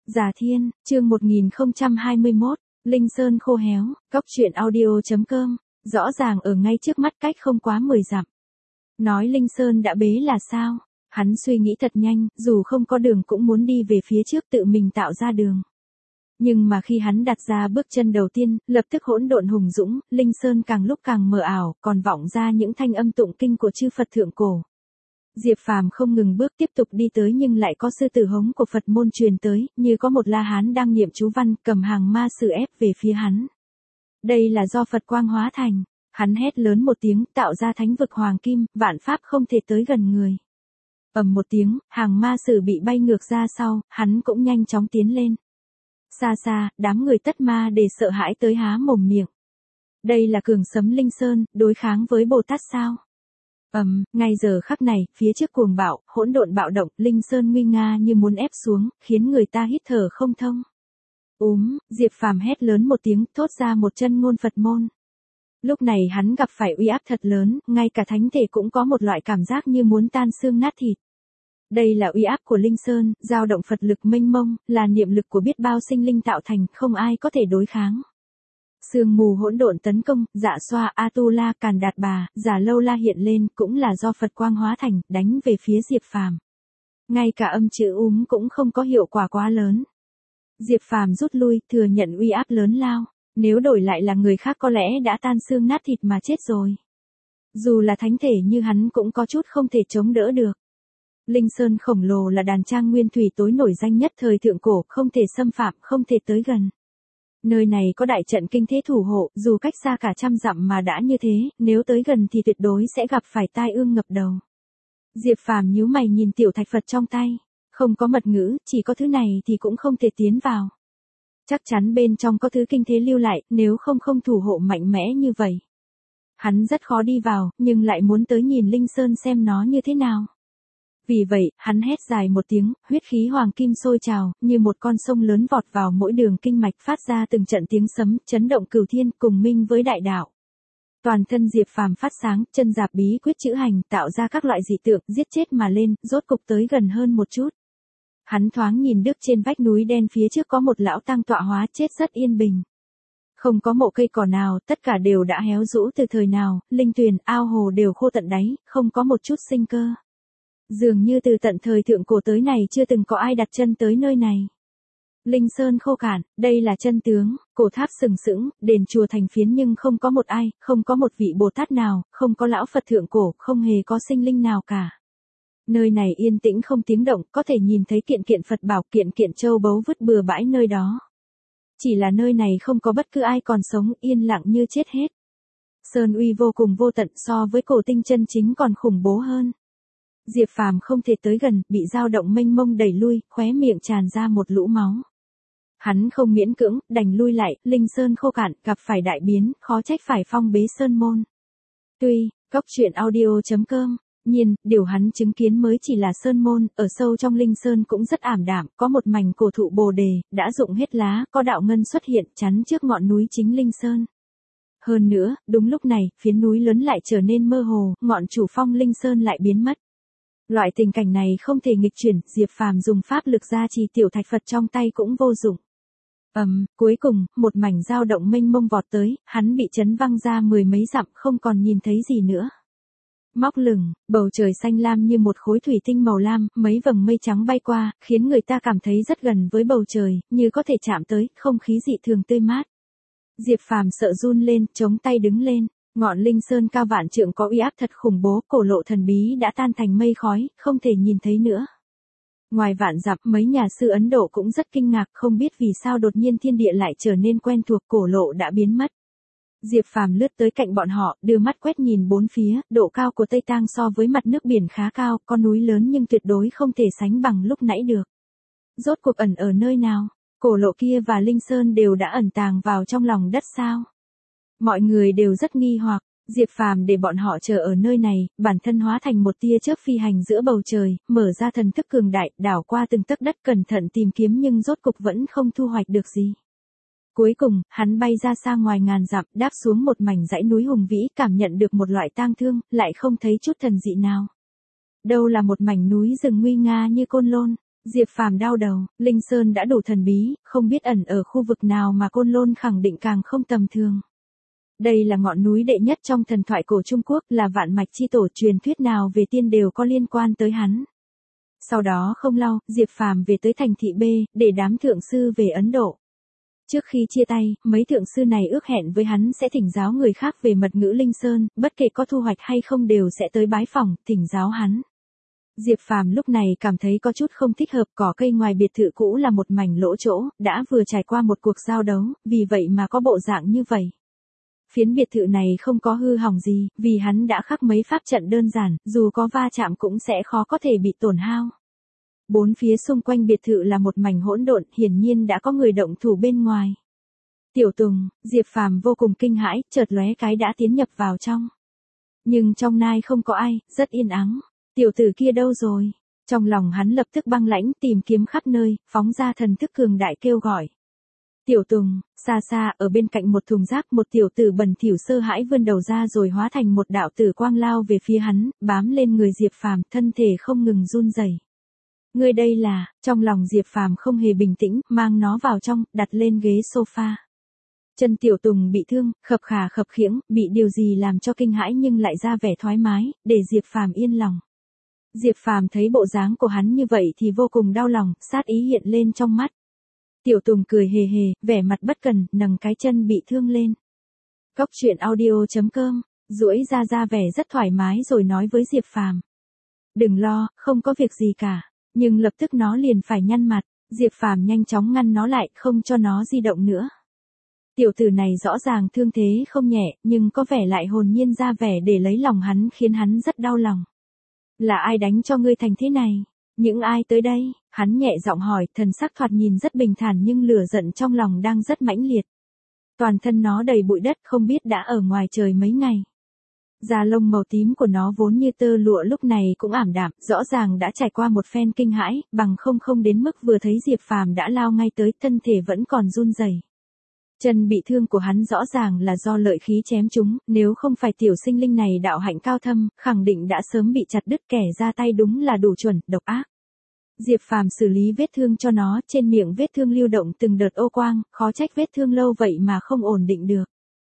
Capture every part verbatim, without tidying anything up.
Già Thiên, chương một nghìn không trăm hai mươi mốt, Linh Sơn khô héo, cốc truyện audio.com, rõ ràng ở ngay trước mắt cách không quá mười dặm. Nói Linh Sơn đã bế là sao? Hắn suy nghĩ thật nhanh, dù không có đường cũng muốn đi về phía trước tự mình tạo ra đường. Nhưng mà khi hắn đặt ra bước chân đầu tiên, lập tức hỗn độn hùng dũng, Linh Sơn càng lúc càng mờ ảo, còn vọng ra những thanh âm tụng kinh của chư Phật thượng cổ. Diệp Phàm không ngừng bước tiếp tục đi tới nhưng lại có sư tử hống của Phật môn truyền tới, như có một La Hán đang niệm chú văn, cầm hàng ma sử ép về phía hắn. Đây là do Phật quang hóa thành. Hắn hét lớn một tiếng, tạo ra thánh vực hoàng kim, vạn pháp không thể tới gần người. Ầm một tiếng, hàng ma sử bị bay ngược ra sau, hắn cũng nhanh chóng tiến lên. Xa xa, đám người tất ma để sợ hãi tới há mồm miệng. Đây là cường sấm Linh Sơn, đối kháng với Bồ Tát sao? Ầm, um, ngay giờ khắc này, phía trước cuồng bạo, hỗn độn bạo động, Linh Sơn nguy nga như muốn ép xuống, khiến người ta hít thở không thông. Úm, Diệp Phàm hét lớn một tiếng, thốt ra một chân ngôn Phật môn. Lúc này hắn gặp phải uy áp thật lớn, ngay cả thánh thể cũng có một loại cảm giác như muốn tan xương nát thịt. Đây là uy áp của Linh Sơn, dao động Phật lực mênh mông, là niệm lực của biết bao sinh linh tạo thành, không ai có thể đối kháng. Sương mù hỗn độn tấn công, dạ xoa, Atula, Càn Đạt Bà, Giả Lâu La hiện lên, cũng là do Phật quang hóa thành, đánh về phía Diệp Phàm. Ngay cả âm chữ úm cũng không có hiệu quả quá lớn. Diệp Phàm rút lui, thừa nhận uy áp lớn lao. Nếu đổi lại là người khác có lẽ đã tan xương nát thịt mà chết rồi. Dù là thánh thể như hắn cũng có chút không thể chống đỡ được. Linh Sơn khổng lồ là đàn trang nguyên thủy tối nổi danh nhất thời thượng cổ, không thể xâm phạm, không thể tới gần. Nơi này có đại trận kinh thế thủ hộ, dù cách xa cả trăm dặm mà đã như thế, nếu tới gần thì tuyệt đối sẽ gặp phải tai ương ngập đầu. Diệp Phàm nhíu mày nhìn tiểu thạch Phật trong tay, không có mật ngữ, chỉ có thứ này thì cũng không thể tiến vào. Chắc chắn bên trong có thứ kinh thế lưu lại, nếu không không thủ hộ mạnh mẽ như vậy. Hắn rất khó đi vào, nhưng lại muốn tới nhìn Linh Sơn xem nó như thế nào. Vì vậy, hắn hét dài một tiếng, huyết khí hoàng kim sôi trào, như một con sông lớn vọt vào mỗi đường kinh mạch phát ra từng trận tiếng sấm, chấn động cửu thiên, cùng minh với đại đạo. Toàn thân Diệp Phàm phát sáng, chân giạp bí quyết chữ hành, tạo ra các loại dị tượng, giết chết mà lên, rốt cục tới gần hơn một chút. Hắn thoáng nhìn đức trên vách núi đen phía trước có một lão tăng tọa hóa chết rất yên bình. Không có mộ cây cỏ nào, tất cả đều đã héo rũ từ thời nào, linh tuyền, ao hồ đều khô tận đáy, không có một chút sinh cơ. Dường như từ tận thời thượng cổ tới này chưa từng có ai đặt chân tới nơi này. Linh Sơn khô cạn, đây là chân tướng, cổ tháp sừng sững, đền chùa thành phiến nhưng không có một ai, không có một vị Bồ Tát nào, không có lão Phật thượng cổ, không hề có sinh linh nào cả. Nơi này yên tĩnh không tiếng động, có thể nhìn thấy kiện kiện Phật bảo, kiện kiện châu báu vứt bừa bãi nơi đó. Chỉ là nơi này không có bất cứ ai còn sống, yên lặng như chết hết. Sơn uy vô cùng vô tận, so với cổ tinh chân chính còn khủng bố hơn. Diệp Phàm không thể tới gần, bị dao động mênh mông đẩy lui, khóe miệng tràn ra một lũ máu. Hắn không miễn cưỡng, đành lui lại, Linh Sơn khô cạn, gặp phải đại biến, khó trách phải phong bế sơn môn. Tuy, cốc truyện audio.com. Nhiên, điều hắn chứng kiến mới chỉ là sơn môn, ở sâu trong Linh Sơn cũng rất ảm đạm, có một mảnh cổ thụ bồ đề, đã rụng hết lá, có đạo ngân xuất hiện, chắn trước ngọn núi chính Linh Sơn. Hơn nữa, đúng lúc này, phiến núi lớn lại trở nên mơ hồ, ngọn chủ phong Linh Sơn lại biến mất. Loại tình cảnh này không thể nghịch chuyển, Diệp Phàm dùng pháp lực gia trì tiểu thạch Phật trong tay cũng vô dụng. Ầm, um, cuối cùng, một mảnh dao động mênh mông vọt tới, hắn bị chấn văng ra mười mấy dặm, không còn nhìn thấy gì nữa. Móc lửng, bầu trời xanh lam như một khối thủy tinh màu lam, mấy vầng mây trắng bay qua, khiến người ta cảm thấy rất gần với bầu trời, như có thể chạm tới, không khí dị thường tươi mát. Diệp Phàm sợ run lên, chống tay đứng lên, ngọn Linh Sơn cao vạn trượng có uy áp thật khủng bố, cổ lộ thần bí đã tan thành mây khói, không thể nhìn thấy nữa. Ngoài vạn dặm, mấy nhà sư Ấn Độ cũng rất kinh ngạc, không biết vì sao đột nhiên thiên địa lại trở nên quen thuộc, cổ lộ đã biến mất. Diệp Phàm lướt tới cạnh bọn họ, đưa mắt quét nhìn bốn phía, độ cao của Tây Tang so với mặt nước biển khá cao, con núi lớn nhưng tuyệt đối không thể sánh bằng lúc nãy được. Rốt cuộc ẩn ở nơi nào? Cổ lộ kia và Linh Sơn đều đã ẩn tàng vào trong lòng đất sao? Mọi người đều rất nghi hoặc, Diệp Phàm để bọn họ chờ ở nơi này, bản thân hóa thành một tia chớp phi hành giữa bầu trời, mở ra thần thức cường đại, đảo qua từng tấc đất cẩn thận tìm kiếm nhưng rốt cục vẫn không thu hoạch được gì. Cuối cùng, hắn bay ra xa ngoài ngàn dặm, đáp xuống một mảnh dãy núi hùng vĩ, cảm nhận được một loại tang thương, lại không thấy chút thần dị nào. Đâu là một mảnh núi rừng nguy nga như Côn Lôn. Diệp Phàm đau đầu, Linh Sơn đã đủ thần bí, không biết ẩn ở khu vực nào mà Côn Lôn khẳng định càng không tầm thường. Đây là ngọn núi đệ nhất trong thần thoại cổ Trung Quốc, là vạn mạch chi tổ, truyền thuyết nào về tiên đều có liên quan tới hắn. Sau đó không lâu, Diệp Phàm về tới thành thị B, để đám thượng sư về Ấn Độ. Trước khi chia tay, mấy thượng sư này ước hẹn với hắn sẽ thỉnh giáo người khác về mật ngữ Linh Sơn, bất kể có thu hoạch hay không đều sẽ tới bái phỏng, thỉnh giáo hắn. Diệp Phàm lúc này cảm thấy có chút không thích hợp, cỏ cây ngoài biệt thự cũ là một mảnh lỗ chỗ, đã vừa trải qua một cuộc giao đấu, vì vậy mà có bộ dạng như vậy. Phiến biệt thự này không có hư hỏng gì, vì hắn đã khắc mấy pháp trận đơn giản, dù có va chạm cũng sẽ khó có thể bị tổn hao. Bốn phía xung quanh biệt thự là một mảnh hỗn độn, hiển nhiên đã có người động thủ bên ngoài. Tiểu Tùng, Diệp Phàm vô cùng kinh hãi, chợt lóe cái đã tiến nhập vào trong. Nhưng trong nai không có ai, rất yên ắng. Tiểu tử kia đâu rồi? Trong lòng hắn lập tức băng lãnh, tìm kiếm khắp nơi, phóng ra thần thức cường đại kêu gọi. Tiểu Tùng, xa xa, ở bên cạnh một thùng rác, một tiểu tử bẩn thỉu sợ hãi vươn đầu ra rồi hóa thành một đạo tử quang lao về phía hắn, bám lên người Diệp Phàm, thân thể không ngừng run rẩy. Ngươi đây là, trong lòng Diệp Phàm không hề bình tĩnh, mang nó vào trong, đặt lên ghế sofa. Chân Tiểu Tùng bị thương, khập khà khập khiễng, bị điều gì làm cho kinh hãi nhưng lại ra vẻ thoải mái, để Diệp Phàm yên lòng. Diệp Phàm thấy bộ dáng của hắn như vậy thì vô cùng đau lòng, sát ý hiện lên trong mắt. Tiểu Tùng cười hề hề, vẻ mặt bất cần, nâng cái chân bị thương lên. Cóc truyện audio chấm com, duỗi ra ra vẻ rất thoải mái rồi nói với Diệp Phàm. Đừng lo, không có việc gì cả. Nhưng lập tức nó liền phải nhăn mặt, Diệp Phàm nhanh chóng ngăn nó lại, không cho nó di động nữa. Tiểu tử này rõ ràng thương thế không nhẹ, nhưng có vẻ lại hồn nhiên ra vẻ để lấy lòng hắn, khiến hắn rất đau lòng. Là ai đánh cho ngươi thành thế này? Những ai tới đây? Hắn nhẹ giọng hỏi, thần sắc thoạt nhìn rất bình thản nhưng lửa giận trong lòng đang rất mãnh liệt. Toàn thân nó đầy bụi đất, không biết đã ở ngoài trời mấy ngày. Da lông màu tím của nó vốn như tơ lụa lúc này cũng ảm đạm, rõ ràng đã trải qua một phen kinh hãi, bằng không không đến mức vừa thấy Diệp Phàm đã lao ngay tới, thân thể vẫn còn run rẩy. Chân bị thương của hắn rõ ràng là do lợi khí chém trúng, nếu không phải tiểu sinh linh này đạo hạnh cao thâm, khẳng định đã sớm bị chặt đứt, kẻ ra tay đúng là đủ chuẩn, độc ác. Diệp Phàm xử lý vết thương cho nó, trên miệng vết thương lưu động từng đợt ô quang, khó trách vết thương lâu vậy mà không ổn định được.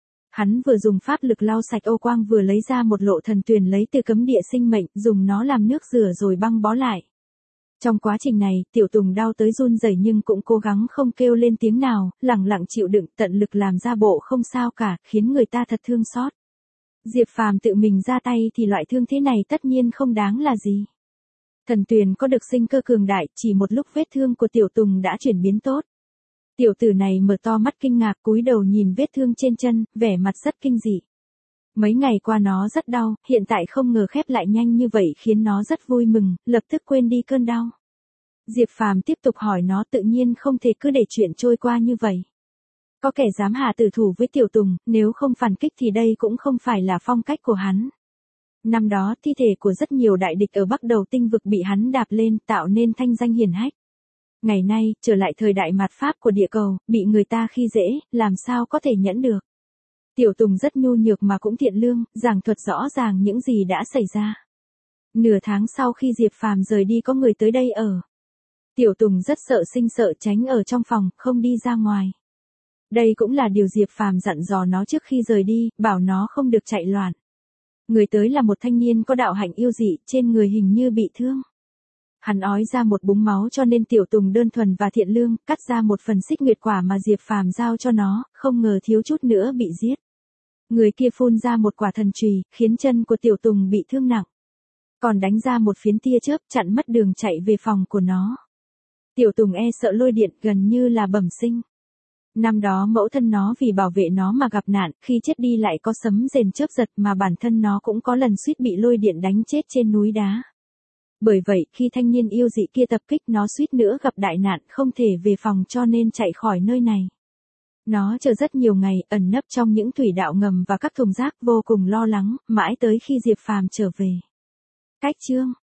Hắn vừa dùng pháp lực lau sạch ô quang vừa lấy ra một lộ thần tuyền lấy từ cấm địa sinh mệnh, dùng nó làm nước rửa rồi băng bó lại. Trong quá trình này, Tiểu Tùng đau tới run rẩy nhưng cũng cố gắng không kêu lên tiếng nào, lẳng lặng chịu đựng, tận lực làm ra bộ không sao cả, khiến người ta thật thương xót. Diệp Phàm tự mình ra tay thì loại thương thế này tất nhiên không đáng là gì. Thần tuyền có được sinh cơ cường đại, chỉ một lúc vết thương của Tiểu Tùng đã chuyển biến tốt. Tiểu tử này mở to mắt kinh ngạc, cúi đầu nhìn vết thương trên chân, vẻ mặt rất kinh dị. Mấy ngày qua nó rất đau, hiện tại không ngờ khép lại nhanh như vậy khiến nó rất vui mừng, lập tức quên đi cơn đau. Diệp Phàm tiếp tục hỏi nó, tự nhiên không thể cứ để chuyện trôi qua như vậy. Có kẻ dám hạ tử thủ với Tiểu Tùng, nếu không phản kích thì đây cũng không phải là phong cách của hắn. Năm đó thi thể của rất nhiều đại địch ở Bắc Đầu tinh vực bị hắn đạp lên, tạo nên thanh danh hiển hách. Ngày nay, trở lại thời đại mạt Pháp của địa cầu, bị người ta khi dễ, làm sao có thể nhẫn được. Tiểu Tùng rất nhu nhược mà cũng thiện lương, giảng thuật rõ ràng những gì đã xảy ra. Nửa tháng sau khi Diệp Phàm rời đi có người tới đây ở. Tiểu Tùng rất sợ sinh sợ tránh ở trong phòng, không đi ra ngoài. Đây cũng là điều Diệp Phàm dặn dò nó trước khi rời đi, bảo nó không được chạy loạn. Người tới là một thanh niên có đạo hạnh yêu dị, trên người hình như bị thương. Hắn ói ra một búng máu cho nên Tiểu Tùng đơn thuần và thiện lương, cắt ra một phần xích nguyệt quả mà Diệp Phàm giao cho nó, không ngờ thiếu chút nữa bị giết. Người kia phun ra một quả thần chùy, khiến chân của Tiểu Tùng bị thương nặng. Còn đánh ra một phiến tia chớp chặn mất đường chạy về phòng của nó. Tiểu Tùng e sợ lôi điện, gần như là bẩm sinh. Năm đó mẫu thân nó vì bảo vệ nó mà gặp nạn, khi chết đi lại có sấm rền chớp giật mà bản thân nó cũng có lần suýt bị lôi điện đánh chết trên núi đá. Bởi vậy, khi thanh niên yêu dị kia tập kích nó suýt nữa gặp đại nạn, không thể về phòng cho nên chạy khỏi nơi này. Nó chờ rất nhiều ngày, ẩn nấp trong những thủy đạo ngầm và các thùng rác, vô cùng lo lắng, mãi tới khi Diệp Phàm trở về. Cách chương